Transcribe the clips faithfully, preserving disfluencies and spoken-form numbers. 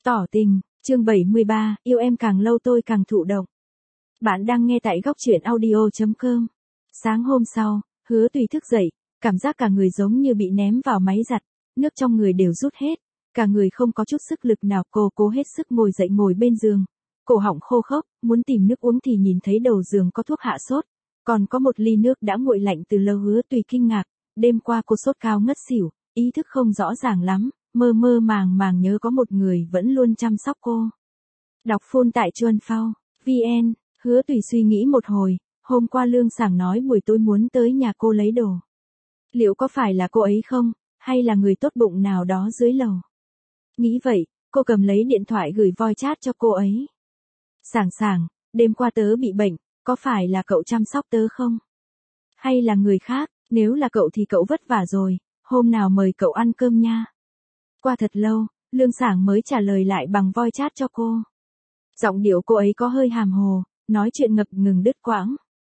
Tỏ tình, chương bảy mươi ba, yêu em càng lâu tôi càng thụ động. Bạn đang nghe tại góc truyện audio chấm com. Sáng hôm sau, Hứa Tùy thức dậy, cảm giác cả người giống như bị ném vào máy giặt, nước trong người đều rút hết, cả người không có chút sức lực nào. Cô cố hết sức ngồi dậy ngồi bên giường, cổ họng khô khốc, muốn tìm nước uống thì nhìn thấy đầu giường có thuốc hạ sốt, còn có một ly nước đã nguội lạnh từ lâu. Hứa Tùy kinh ngạc, đêm qua cô sốt cao ngất xỉu, ý thức không rõ ràng lắm, mơ mơ màng màng nhớ có một người vẫn luôn chăm sóc cô. Đọc phun tại Chuan Phao, vn, Hứa Tùy suy nghĩ một hồi, hôm qua Lương Sảng nói buổi tối muốn tới nhà cô lấy đồ. Liệu có phải là cô ấy không, hay là người tốt bụng nào đó dưới lầu? Nghĩ vậy, cô cầm lấy điện thoại gửi voice chat cho cô ấy. Sảng Sảng, đêm qua tớ bị bệnh, có phải là cậu chăm sóc tớ không? Hay là người khác, nếu là cậu thì cậu vất vả rồi, hôm nào mời cậu ăn cơm nha. Qua thật lâu, Lương Sảng mới trả lời lại bằng voice chat cho cô. Giọng điệu cô ấy có hơi hàm hồ, nói chuyện ngập ngừng đứt quãng.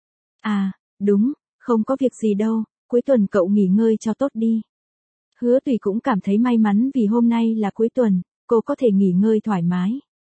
À, đúng, không có việc gì đâu, cuối tuần cậu nghỉ ngơi cho tốt đi. Hứa Tùy cũng cảm thấy may mắn vì hôm nay là cuối tuần, cô có thể nghỉ ngơi thoải mái.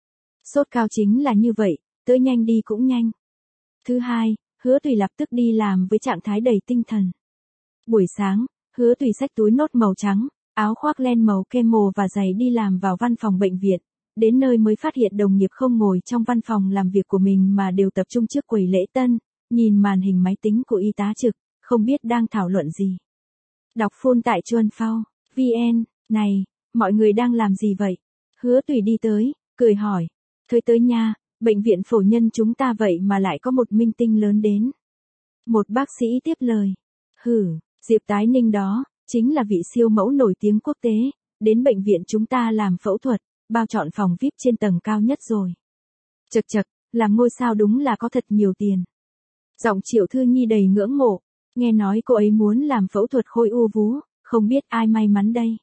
Sốt cao chính là như vậy, tới nhanh đi cũng nhanh. Thứ hai, Hứa Tùy lập tức đi làm với trạng thái đầy tinh thần. Buổi sáng, Hứa Tùy xách túi nốt màu trắng, áo khoác len màu kem màu và giày đi làm vào văn phòng bệnh viện. Đến nơi mới phát hiện đồng nghiệp không ngồi trong văn phòng làm việc của mình mà đều tập trung trước quầy lễ tân, nhìn màn hình máy tính của y tá trực, không biết đang thảo luận gì. Đọc phun tại Chuan Phao, vn, này, mọi người đang làm gì vậy? Hứa Tùy đi tới, cười hỏi. Thôi tới nha, bệnh viện phổ nhân chúng ta vậy mà lại có một minh tinh lớn đến. Một bác sĩ tiếp lời. Hử, Diệp Tái Ninh đó, chính là vị siêu mẫu nổi tiếng quốc tế, đến bệnh viện chúng ta làm phẫu thuật, bao chọn phòng vi ai pi trên tầng cao nhất rồi. Chật chật, làm ngôi sao đúng là có thật nhiều tiền. Giọng Triệu Thư Nhi đầy ngưỡng mộ, nghe nói cô ấy muốn làm phẫu thuật khối u vú, không biết ai may mắn đây.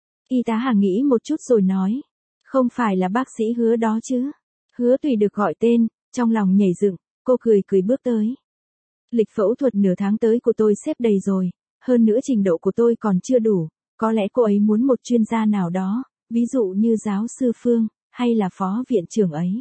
Y tá Hà nghĩ một chút rồi nói, không phải là bác sĩ Hứa đó chứ. Hứa Tùy được gọi tên, trong lòng nhảy dựng, cô cười cười bước tới. Lịch phẫu thuật nửa tháng tới của tôi xếp đầy rồi, hơn nữa trình độ của tôi còn chưa đủ, có lẽ cô ấy muốn một chuyên gia nào đó, ví dụ như giáo sư Phương, hay là phó viện trưởng ấy.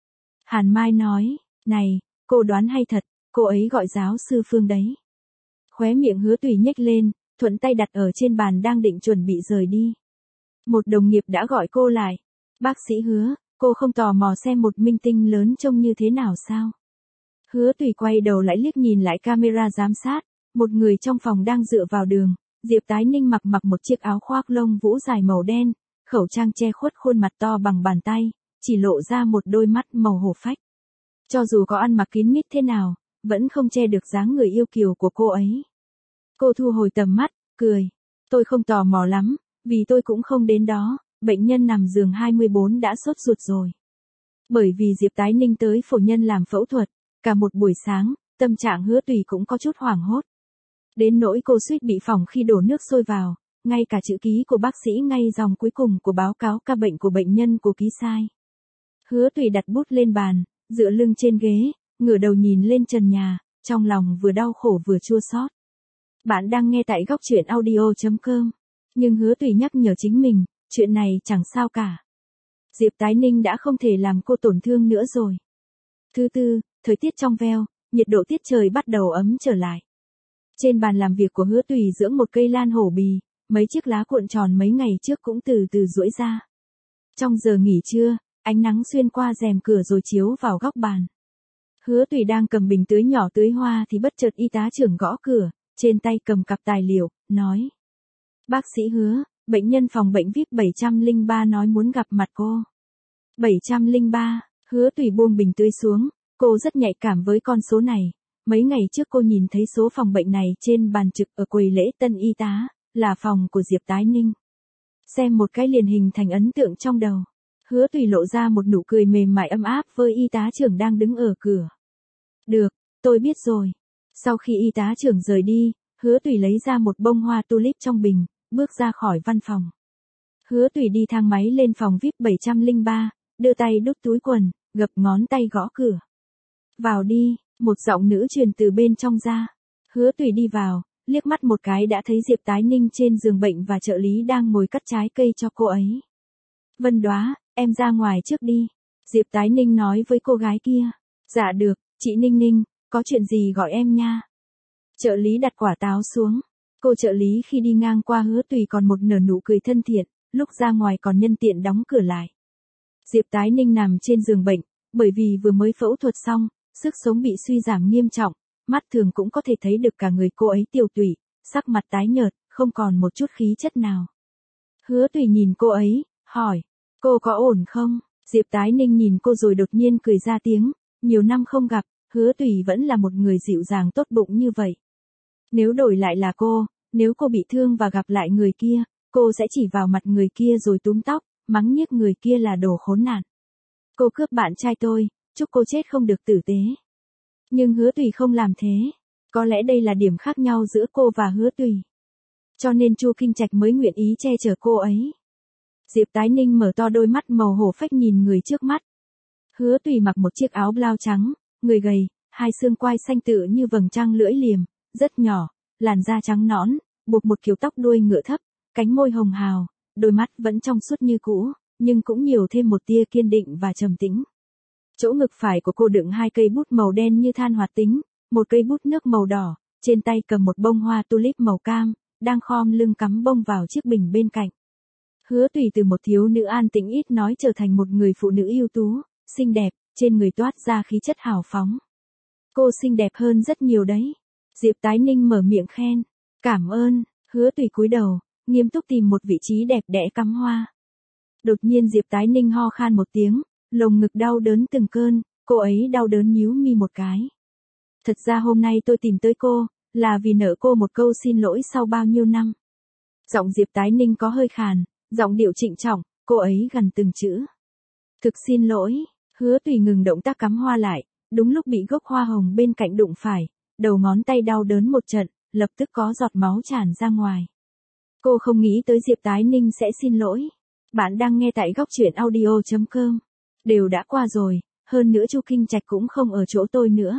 Hàn Mai nói, này, cô đoán hay thật, cô ấy gọi giáo sư Phương đấy. Khóe miệng Hứa Tùy nhếch lên, thuận tay đặt ở trên bàn đang định chuẩn bị rời đi. Một đồng nghiệp đã gọi cô lại. Bác sĩ Hứa, cô không tò mò xem một minh tinh lớn trông như thế nào sao? Hứa Tùy quay đầu lại liếc nhìn lại camera giám sát, một người trong phòng đang dựa vào đường, Diệp Tái Ninh mặc mặc một chiếc áo khoác lông vũ dài màu đen, khẩu trang che khuất khuôn mặt to bằng bàn tay, chỉ lộ ra một đôi mắt màu hổ phách. Cho dù có ăn mặc kín mít thế nào, vẫn không che được dáng người yêu kiều của cô ấy. Cô thu hồi tầm mắt, cười. Tôi không tò mò lắm, vì tôi cũng không đến đó, bệnh nhân nằm giường hai mươi bốn đã sốt ruột rồi. Bởi vì Diệp Tái Ninh tới phổ nhân làm phẫu thuật, cả một buổi sáng, tâm trạng Hứa Tùy cũng có chút hoảng hốt. Đến nỗi cô suýt bị phỏng khi đổ nước sôi vào, ngay cả chữ ký của bác sĩ ngay dòng cuối cùng của báo cáo ca bệnh của bệnh nhân cô ký sai. Hứa Tùy đặt bút lên bàn, dựa lưng trên ghế, ngửa đầu nhìn lên trần nhà, trong lòng vừa đau khổ vừa chua xót. Bạn đang nghe tại góc truyện audio chấm com. Nhưng Hứa Tùy nhắc nhở chính mình, chuyện này chẳng sao cả. Diệp Tái Ninh đã không thể làm cô tổn thương nữa rồi. Thứ tư, thời tiết trong veo, nhiệt độ tiết trời bắt đầu ấm trở lại. Trên bàn làm việc của Hứa Tùy dưỡng một cây lan hổ bì, mấy chiếc lá cuộn tròn mấy ngày trước cũng từ từ duỗi ra. Trong giờ nghỉ trưa, ánh nắng xuyên qua rèm cửa rồi chiếu vào góc bàn. Hứa Tùy đang cầm bình tưới nhỏ tưới hoa thì bất chợt y tá trưởng gõ cửa, trên tay cầm cặp tài liệu, nói. Bác sĩ Hứa, bệnh nhân phòng bệnh vi ai pi bảy trăm lẻ ba nói muốn gặp mặt cô. bảy trăm lẻ ba, Hứa Tùy buông bình tưới xuống, cô rất nhạy cảm với con số này. Mấy ngày trước cô nhìn thấy số phòng bệnh này trên bàn trực ở quầy lễ tân y tá, là phòng của Diệp Tái Ninh. Xem một cái liền hình thành ấn tượng trong đầu. Hứa Tùy lộ ra một nụ cười mềm mại ấm áp với y tá trưởng đang đứng ở cửa. Được, tôi biết rồi. Sau khi y tá trưởng rời đi, Hứa Tùy lấy ra một bông hoa tulip trong bình, bước ra khỏi văn phòng. Hứa Tùy đi thang máy lên phòng vi ai pi bảy trăm lẻ ba, đưa tay đút túi quần, gập ngón tay gõ cửa. Vào đi, một giọng nữ truyền từ bên trong ra. Hứa Tùy đi vào, liếc mắt một cái đã thấy Diệp Tái Ninh trên giường bệnh và trợ lý đang ngồi cắt trái cây cho cô ấy. Vân Đóa, em ra ngoài trước đi. Diệp Tái Ninh nói với cô gái kia. Dạ được, chị Ninh Ninh, có chuyện gì gọi em nha. Trợ lý đặt quả táo xuống. Cô trợ lý khi đi ngang qua Hứa Tùy còn một nở nụ cười thân thiện, lúc ra ngoài còn nhân tiện đóng cửa lại. Diệp Tái Ninh nằm trên giường bệnh, bởi vì vừa mới phẫu thuật xong, sức sống bị suy giảm nghiêm trọng, mắt thường cũng có thể thấy được cả người cô ấy tiều tụy, sắc mặt tái nhợt, không còn một chút khí chất nào. Hứa Tùy nhìn cô ấy, hỏi, cô có ổn không? Diệp Tái Ninh nhìn cô rồi đột nhiên cười ra tiếng, nhiều năm không gặp, Hứa Tùy vẫn là một người dịu dàng tốt bụng như vậy. Nếu đổi lại là cô, nếu cô bị thương và gặp lại người kia, cô sẽ chỉ vào mặt người kia rồi túm tóc, mắng nhiếc người kia là đồ khốn nạn. Cô cướp bạn trai tôi, chúc cô chết không được tử tế. Nhưng Hứa Tùy không làm thế. Có lẽ đây là điểm khác nhau giữa cô và Hứa Tùy. Cho nên Chu Kinh Trạch mới nguyện ý che chở cô ấy. Diệp Tái Ninh mở to đôi mắt màu hổ phách nhìn người trước mắt. Hứa Tùy mặc một chiếc áo blau trắng, người gầy, hai xương quai xanh tựa như vầng trăng lưỡi liềm, rất nhỏ, làn da trắng nõn, buộc một kiểu tóc đuôi ngựa thấp, cánh môi hồng hào, đôi mắt vẫn trong suốt như cũ, nhưng cũng nhiều thêm một tia kiên định và trầm tĩnh. Chỗ ngực phải của cô đựng hai cây bút màu đen như than hoạt tính, một cây bút nước màu đỏ, trên tay cầm một bông hoa tulip màu cam, đang khom lưng cắm bông vào chiếc bình bên cạnh. Hứa Tùy từ một thiếu nữ an tĩnh ít nói trở thành một người phụ nữ ưu tú, xinh đẹp, trên người toát ra khí chất hào phóng. Cô xinh đẹp hơn rất nhiều đấy. Diệp Tái Ninh mở miệng khen. Cảm ơn. Hứa Tùy cúi đầu, nghiêm túc tìm một vị trí đẹp đẽ cắm hoa. Đột nhiên Diệp Tái Ninh ho khan một tiếng, lồng ngực đau đớn từng cơn, cô ấy đau đớn nhíu mi một cái. Thật ra hôm nay tôi tìm tới cô, là vì nợ cô một câu xin lỗi sau bao nhiêu năm. Giọng Diệp Tái Ninh có hơi khàn, giọng điệu trịnh trọng, cô ấy gần từng chữ. Thực xin lỗi. Hứa Tùy ngừng động tác cắm hoa lại, đúng lúc bị gốc hoa hồng bên cạnh đụng phải, đầu ngón tay đau đớn một trận, lập tức có giọt máu tràn ra ngoài. Cô không nghĩ tới Diệp Tái Ninh sẽ xin lỗi. Bạn đang nghe tại góc truyện audio chấm com. Đều đã qua rồi, hơn nữa Chu Kinh Trạch cũng không ở chỗ tôi nữa.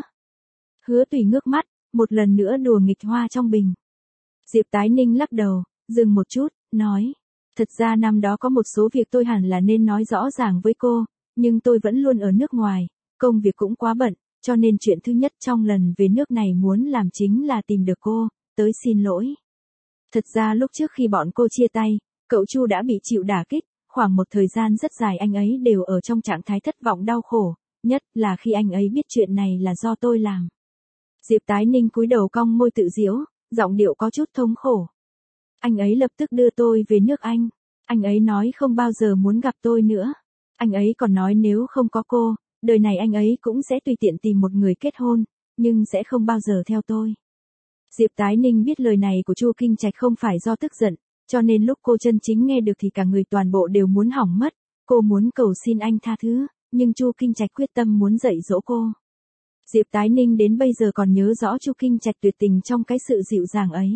Hứa Tùy ngước mắt, một lần nữa đùa nghịch hoa trong bình. Diệp Tái Ninh lắc đầu, dừng một chút, nói. Thật ra năm đó có một số việc tôi hẳn là nên nói rõ ràng với cô, nhưng tôi vẫn luôn ở nước ngoài, công việc cũng quá bận, cho nên chuyện thứ nhất trong lần về nước này muốn làm chính là tìm được cô, tới xin lỗi. Thật ra lúc trước khi bọn cô chia tay, cậu Chu đã bị chịu đả kích, khoảng một thời gian rất dài anh ấy đều ở trong trạng thái thất vọng đau khổ, nhất là khi anh ấy biết chuyện này là do tôi làm. Diệp Tái Ninh cúi đầu cong môi tự giễu, giọng điệu có chút thống khổ. Anh ấy lập tức đưa tôi về nước Anh. Anh ấy nói không bao giờ muốn gặp tôi nữa. Anh ấy còn nói nếu không có cô, đời này anh ấy cũng sẽ tùy tiện tìm một người kết hôn, nhưng sẽ không bao giờ theo tôi. Diệp Tái Ninh biết lời này của Chu Kinh Trạch không phải do tức giận, cho nên lúc cô chân chính nghe được thì cả người toàn bộ đều muốn hỏng mất. Cô muốn cầu xin anh tha thứ, nhưng Chu Kinh Trạch quyết tâm muốn dạy dỗ cô. Diệp Tái Ninh đến bây giờ còn nhớ rõ Chu Kinh Trạch tuyệt tình trong cái sự dịu dàng ấy.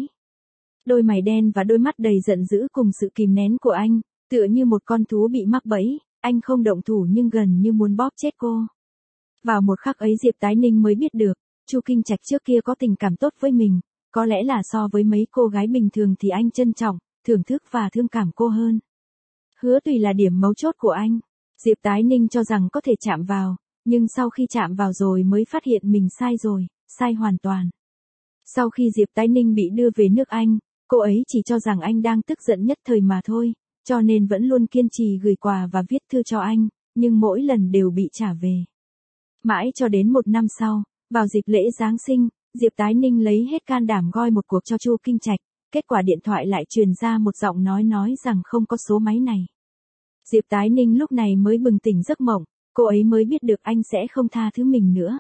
Đôi mày đen và đôi mắt đầy giận dữ cùng sự kìm nén của anh, tựa như một con thú bị mắc bẫy, anh không động thủ nhưng gần như muốn bóp chết cô. Vào một khắc ấy Diệp Tái Ninh mới biết được, Chu Kinh Trạch trước kia có tình cảm tốt với mình, có lẽ là so với mấy cô gái bình thường thì anh trân trọng, thưởng thức và thương cảm cô hơn. Hứa Tùy là điểm mấu chốt của anh. Diệp Tái Ninh cho rằng có thể chạm vào, nhưng sau khi chạm vào rồi mới phát hiện mình sai rồi, sai hoàn toàn. Sau khi Diệp Tái Ninh bị đưa về nước Anh, cô ấy chỉ cho rằng anh đang tức giận nhất thời mà thôi, cho nên vẫn luôn kiên trì gửi quà và viết thư cho anh, nhưng mỗi lần đều bị trả về. Mãi cho đến một năm sau, vào dịp lễ Giáng sinh, Diệp Tái Ninh lấy hết can đảm gọi một cuộc cho Chu Kinh Trạch, kết quả điện thoại lại truyền ra một giọng nói nói rằng không có số máy này. Diệp Tái Ninh lúc này mới bừng tỉnh giấc mộng, cô ấy mới biết được anh sẽ không tha thứ mình nữa.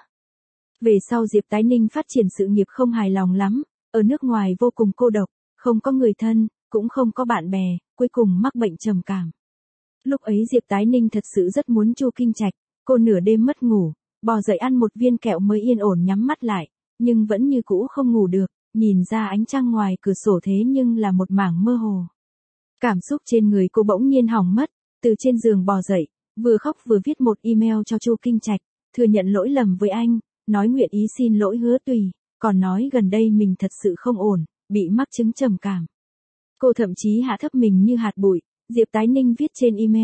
Về sau Diệp Tái Ninh phát triển sự nghiệp không hài lòng lắm, ở nước ngoài vô cùng cô độc, không có người thân, cũng không có bạn bè, cuối cùng mắc bệnh trầm cảm. Lúc ấy Diệp Tái Ninh thật sự rất muốn Chu Kinh Trạch, cô nửa đêm mất ngủ, bò dậy ăn một viên kẹo mới yên ổn nhắm mắt lại, nhưng vẫn như cũ không ngủ được, nhìn ra ánh trăng ngoài cửa sổ thế nhưng là một mảng mơ hồ. Cảm xúc trên người cô bỗng nhiên hỏng mất, từ trên giường bò dậy, vừa khóc vừa viết một email cho Chu Kinh Trạch, thừa nhận lỗi lầm với anh, nói nguyện ý xin lỗi Hứa Tùy, còn nói gần đây mình thật sự không ổn, bị mắc chứng trầm cảm. Cô thậm chí hạ thấp mình như hạt bụi, Diệp Tái Ninh viết trên email,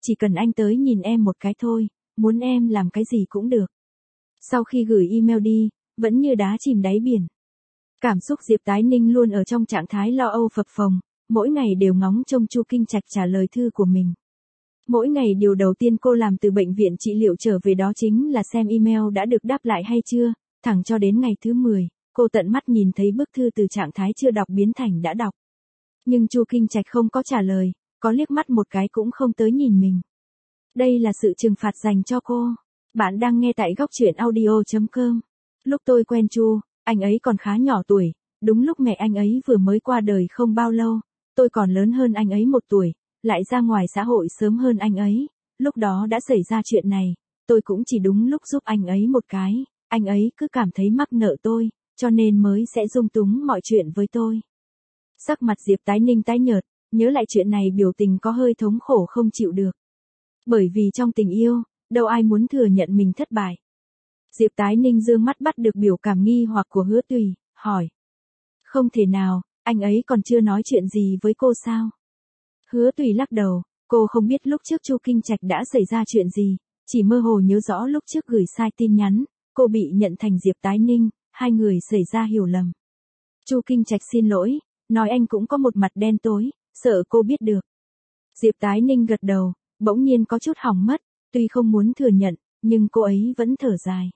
chỉ cần anh tới nhìn em một cái thôi, muốn em làm cái gì cũng được. Sau khi gửi email đi, vẫn như đá chìm đáy biển. Cảm xúc Diệp Tái Ninh luôn ở trong trạng thái lo âu phập phồng, mỗi ngày đều ngóng trông Chu Kinh Trạch trả lời thư của mình. Mỗi ngày điều đầu tiên cô làm từ bệnh viện trị liệu trở về đó chính là xem email đã được đáp lại hay chưa, thẳng cho đến ngày thứ mười, cô tận mắt nhìn thấy bức thư từ trạng thái chưa đọc biến thành đã đọc. Nhưng Chu Kinh Trạch không có trả lời, có liếc mắt một cái cũng không tới nhìn mình. Đây là sự trừng phạt dành cho cô. Bạn đang nghe tại góc truyện audio chấm com. Lúc tôi quen Chu, anh ấy còn khá nhỏ tuổi, đúng lúc mẹ anh ấy vừa mới qua đời không bao lâu, tôi còn lớn hơn anh ấy một tuổi, lại ra ngoài xã hội sớm hơn anh ấy, lúc đó đã xảy ra chuyện này, tôi cũng chỉ đúng lúc giúp anh ấy một cái, anh ấy cứ cảm thấy mắc nợ tôi, cho nên mới sẽ dung túng mọi chuyện với tôi. Sắc mặt Diệp Tái Ninh tái nhợt, nhớ lại chuyện này biểu tình có hơi thống khổ không chịu được. Bởi vì trong tình yêu, đâu ai muốn thừa nhận mình thất bại. Diệp Tái Ninh dương mắt bắt được biểu cảm nghi hoặc của Hứa Tùy, hỏi. Không thể nào, anh ấy còn chưa nói chuyện gì với cô sao? Hứa Tùy lắc đầu, cô không biết lúc trước Chu Kinh Trạch đã xảy ra chuyện gì, chỉ mơ hồ nhớ rõ lúc trước gửi sai tin nhắn, cô bị nhận thành Diệp Tái Ninh, hai người xảy ra hiểu lầm. Chu Kinh Trạch xin lỗi, nói anh cũng có một mặt đen tối, sợ cô biết được. Diệp Tái Ninh gật đầu, bỗng nhiên có chút hỏng mất, tuy không muốn thừa nhận, nhưng cô ấy vẫn thở dài.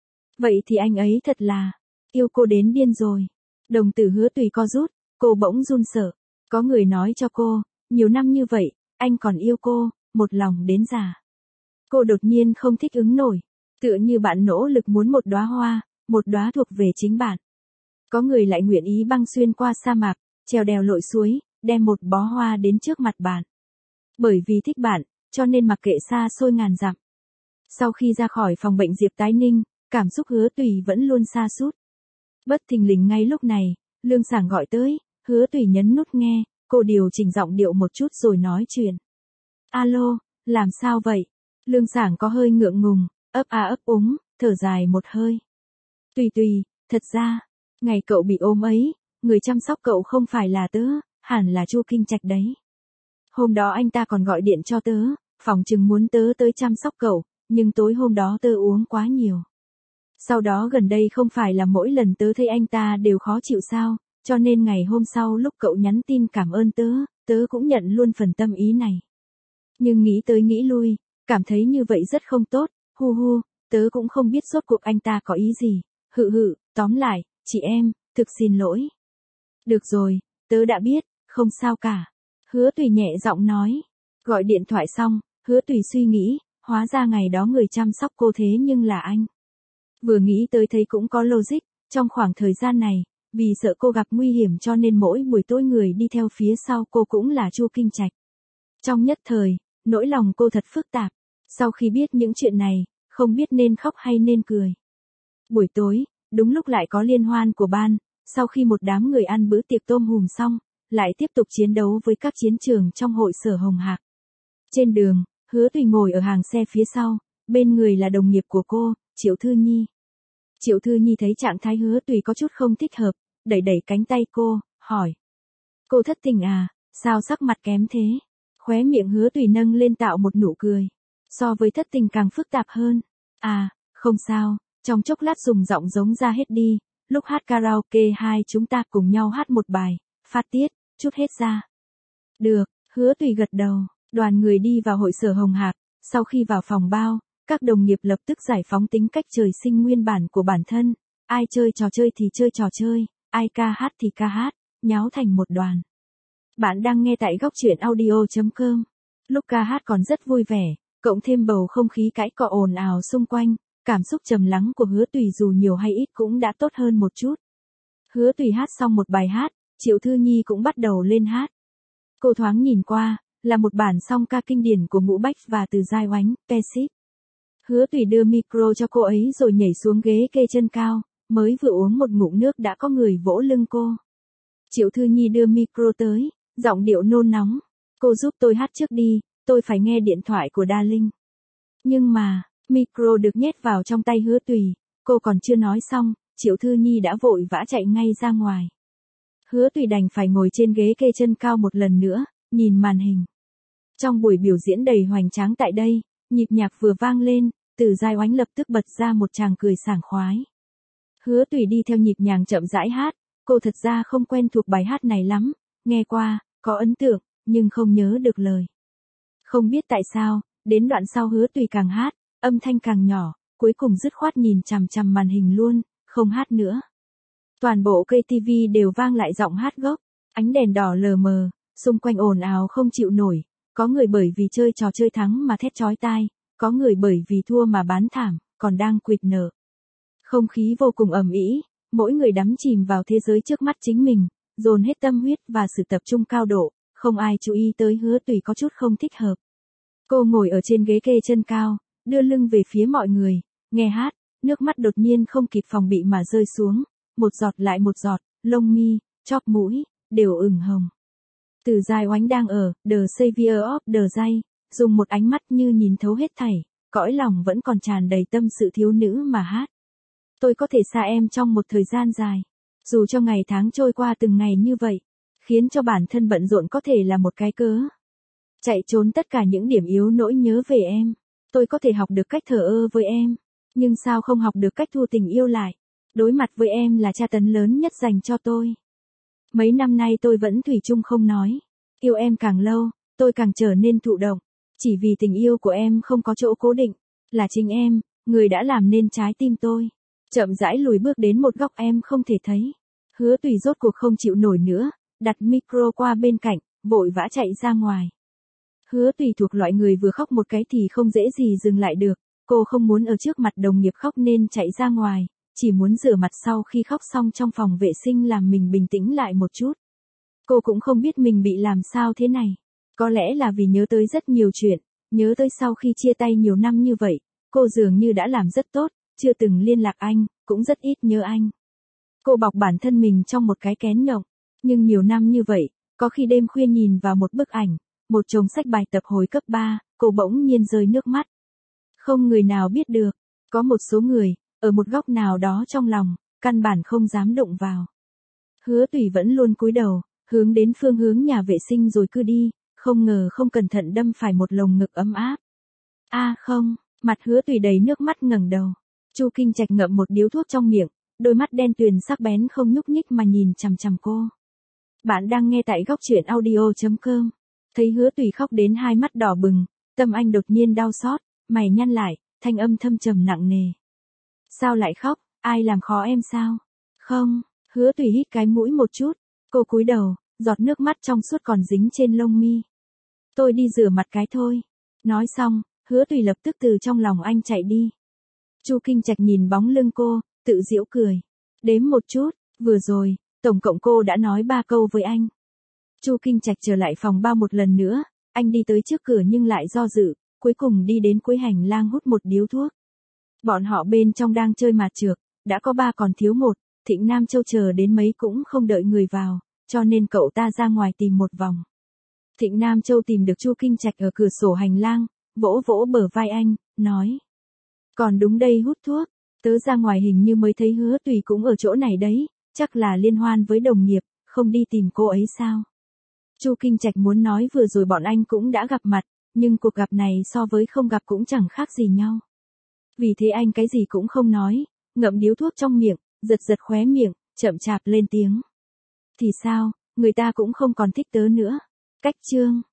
Vậy thì anh ấy thật là, yêu cô đến điên rồi. Đồng tử Hứa Tùy co rút, cô bỗng run sợ. Có người nói cho cô, nhiều năm như vậy, anh còn yêu cô, một lòng đến già. Cô đột nhiên không thích ứng nổi, tựa như bạn nỗ lực muốn một đóa hoa, một đóa thuộc về chính bạn. Có người lại nguyện ý băng xuyên qua sa mạc, trèo đèo lội suối, đem một bó hoa đến trước mặt bạn. Bởi vì thích bạn, cho nên mặc kệ xa xôi ngàn dặm. Sau khi ra khỏi phòng bệnh Diệp Tái Ninh, cảm xúc Hứa Tùy vẫn luôn sa sút. Bất thình lình ngay lúc này, Lương Sảng gọi tới, Hứa Tùy nhấn nút nghe, cô điều chỉnh giọng điệu một chút rồi nói chuyện. Alo, làm sao vậy? Lương Sảng có hơi ngượng ngùng, ấp a ấp úng, thở dài một hơi. Tùy Tùy, thật ra, ngày cậu bị ốm ấy, người chăm sóc cậu không phải là tớ, hẳn là Chu Kinh Trạch đấy. Hôm đó anh ta còn gọi điện cho tớ, phỏng chừng muốn tớ tới chăm sóc cậu, nhưng tối hôm đó tớ uống quá nhiều. Sau đó gần đây không phải là mỗi lần tớ thấy anh ta đều khó chịu sao, cho nên ngày hôm sau lúc cậu nhắn tin cảm ơn tớ, tớ cũng nhận luôn phần tâm ý này. Nhưng nghĩ tới nghĩ lui, cảm thấy như vậy rất không tốt, hu hu, tớ cũng không biết rốt cuộc anh ta có ý gì, hự hự, tóm lại, chị em, thực xin lỗi. Được rồi, tớ đã biết, không sao cả. Hứa Tùy nhẹ giọng nói. Gọi điện thoại xong, Hứa Tùy suy nghĩ, hóa ra ngày đó người chăm sóc cô thế nhưng là anh. Vừa nghĩ tới thấy cũng có logic, trong khoảng thời gian này, vì sợ cô gặp nguy hiểm cho nên mỗi buổi tối người đi theo phía sau cô cũng là Chu Kinh Trạch. Trong nhất thời, nỗi lòng cô thật phức tạp, sau khi biết những chuyện này, không biết nên khóc hay nên cười. Buổi tối, đúng lúc lại có liên hoan của ban, sau khi một đám người ăn bữa tiệc tôm hùm xong, lại tiếp tục chiến đấu với các chiến trường trong hội sở Hồng Hạc. Trên đường, Hứa Tùy ngồi ở hàng xe phía sau, bên người là đồng nghiệp của cô, Triệu Thư Nhi. Triệu Thư Nhi thấy trạng thái Hứa Tùy có chút không thích hợp, đẩy đẩy cánh tay cô, hỏi. Cô thất tình à, sao sắc mặt kém thế? Khóe miệng Hứa Tùy nâng lên tạo một nụ cười. So với thất tình càng phức tạp hơn. À, không sao, trong chốc lát dùng giọng giống ra hết đi, lúc hát karaoke hai chúng ta cùng nhau hát một bài, phát tiết, chút hết ra. Được, Hứa Tùy gật đầu, đoàn người đi vào hội sở Hồng Hạc, sau khi vào phòng bao, các đồng nghiệp lập tức giải phóng tính cách trời sinh nguyên bản của bản thân, ai chơi trò chơi thì chơi trò chơi, ai ca hát thì ca hát, nháo thành một đoàn. Bạn đang nghe tại góc truyện audio chấm com. Lúc ca hát còn rất vui vẻ, cộng thêm bầu không khí cãi cọ ồn ào xung quanh, cảm xúc trầm lắng của Hứa Tùy dù nhiều hay ít cũng đã tốt hơn một chút. Hứa Tùy hát xong một bài hát, Triệu Thư Nhi cũng bắt đầu lên hát. Cô thoáng nhìn qua, là một bản song ca kinh điển của Ngũ Bách và Từ Giai Oánh, Pexip. Hứa Tùy đưa micro cho cô ấy rồi nhảy xuống ghế kê chân cao, mới vừa uống một ngụm nước đã có người vỗ lưng cô. Triệu Thư Nhi đưa micro tới, giọng điệu nôn nóng. Cô giúp tôi hát trước đi, tôi phải nghe điện thoại của Darling. Nhưng mà, micro được nhét vào trong tay Hứa Tùy, cô còn chưa nói xong, Triệu Thư Nhi đã vội vã chạy ngay ra ngoài. Hứa Tùy đành phải ngồi trên ghế kê chân cao một lần nữa, nhìn màn hình. Trong buổi biểu diễn đầy hoành tráng tại đây, nhịp nhạc vừa vang lên, Từ Giai Oánh lập tức bật ra một tràng cười sảng khoái. Hứa Tùy đi theo nhịp nhàng chậm rãi hát, cô thật ra không quen thuộc bài hát này lắm, nghe qua, có ấn tượng, nhưng không nhớ được lời. Không biết tại sao, đến đoạn sau Hứa Tùy càng hát, âm thanh càng nhỏ, cuối cùng dứt khoát nhìn chằm chằm màn hình luôn, không hát nữa. Toàn bộ cây ti vi đều vang lại giọng hát gốc, ánh đèn đỏ lờ mờ, xung quanh ồn ào không chịu nổi, có người bởi vì chơi trò chơi thắng mà thét chói tai, có người bởi vì thua mà bán thảm, còn đang quỵt nợ. Không khí vô cùng ầm ĩ, mỗi người đắm chìm vào thế giới trước mắt chính mình, dồn hết tâm huyết và sự tập trung cao độ, không ai chú ý tới Hứa Tùy có chút không thích hợp. Cô ngồi ở trên ghế kê chân cao, đưa lưng về phía mọi người, nghe hát, nước mắt đột nhiên không kịp phòng bị mà rơi xuống, một giọt lại một giọt, lông mi, chóp mũi, đều ửng hồng. Từ Giai Oánh đang ở The Savior of the Giai, dùng một ánh mắt như nhìn thấu hết thảy, cõi lòng vẫn còn tràn đầy tâm sự thiếu nữ mà hát. Tôi có thể xa em trong một thời gian dài, dù cho ngày tháng trôi qua từng ngày như vậy, khiến cho bản thân bận rộn có thể là một cái cớ. Chạy trốn tất cả những điểm yếu nỗi nhớ về em, tôi có thể học được cách thờ ơ với em, nhưng sao không học được cách thu tình yêu lại, đối mặt với em là tra tấn lớn nhất dành cho tôi. Mấy năm nay tôi vẫn thủy chung không nói, yêu em càng lâu, tôi càng trở nên thụ động, chỉ vì tình yêu của em không có chỗ cố định, là chính em, người đã làm nên trái tim tôi. Chậm rãi lùi bước đến một góc em không thể thấy. Hứa Tùy rốt cuộc không chịu nổi nữa, đặt micro qua bên cạnh, vội vã chạy ra ngoài. Hứa Tùy thuộc loại người vừa khóc một cái thì không dễ gì dừng lại được, cô không muốn ở trước mặt đồng nghiệp khóc nên chạy ra ngoài, chỉ muốn rửa mặt sau khi khóc xong trong phòng vệ sinh làm mình bình tĩnh lại một chút. Cô cũng không biết mình bị làm sao thế này, có lẽ là vì nhớ tới rất nhiều chuyện, nhớ tới sau khi chia tay nhiều năm như vậy, cô dường như đã làm rất tốt, chưa từng liên lạc anh, cũng rất ít nhớ anh. Cô bọc bản thân mình trong một cái kén nhộng, nhưng nhiều năm như vậy, có khi đêm khuya nhìn vào một bức ảnh, một chồng sách bài tập hồi cấp ba, cô bỗng nhiên rơi nước mắt. Không người nào biết được, có một số người, ở một góc nào đó trong lòng, căn bản không dám động vào. Hứa Tùy vẫn luôn cúi đầu, hướng đến phương hướng nhà vệ sinh rồi cứ đi, không ngờ không cẩn thận đâm phải một lồng ngực ấm áp. A à không, mặt Hứa Tùy đầy nước mắt ngẩng đầu. Chu Kinh Trạch ngậm một điếu thuốc trong miệng, đôi mắt đen tuyền sắc bén không nhúc nhích mà nhìn chằm chằm cô. Bạn đang nghe tại góc truyện audio chấm com. Thấy Hứa Tùy khóc đến hai mắt đỏ bừng, tâm anh đột nhiên đau xót, mày nhăn lại, thanh âm thâm trầm nặng nề. Sao lại khóc, ai làm khó em sao? Không, Hứa Tùy hít cái mũi một chút, cô cúi đầu, giọt nước mắt trong suốt còn dính trên lông mi. Tôi đi rửa mặt cái thôi. Nói xong, Hứa Tùy lập tức từ trong lòng anh chạy đi. Chu Kinh Trạch nhìn bóng lưng cô, tự giễu cười. Đếm một chút, vừa rồi, tổng cộng cô đã nói ba câu với anh. Chu Kinh Trạch trở lại phòng bao một lần nữa, anh đi tới trước cửa nhưng lại do dự, cuối cùng đi đến cuối hành lang hút một điếu thuốc. Bọn họ bên trong đang chơi mạt chược, đã có ba còn thiếu một, Thịnh Nam Châu chờ đến mấy cũng không đợi người vào, cho nên cậu ta ra ngoài tìm một vòng. Thịnh Nam Châu tìm được Chu Kinh Trạch ở cửa sổ hành lang, vỗ vỗ bờ vai anh, nói. Còn đúng đây hút thuốc, tớ ra ngoài hình như mới thấy Hứa Tùy cũng ở chỗ này đấy, chắc là liên hoan với đồng nghiệp, không đi tìm cô ấy sao? Chu Kinh Trạch muốn nói vừa rồi bọn anh cũng đã gặp mặt, nhưng cuộc gặp này so với không gặp cũng chẳng khác gì nhau. Vì thế anh cái gì cũng không nói, ngậm điếu thuốc trong miệng, giật giật khóe miệng, chậm chạp lên tiếng. Thì sao, người ta cũng không còn thích tớ nữa. Cách chương.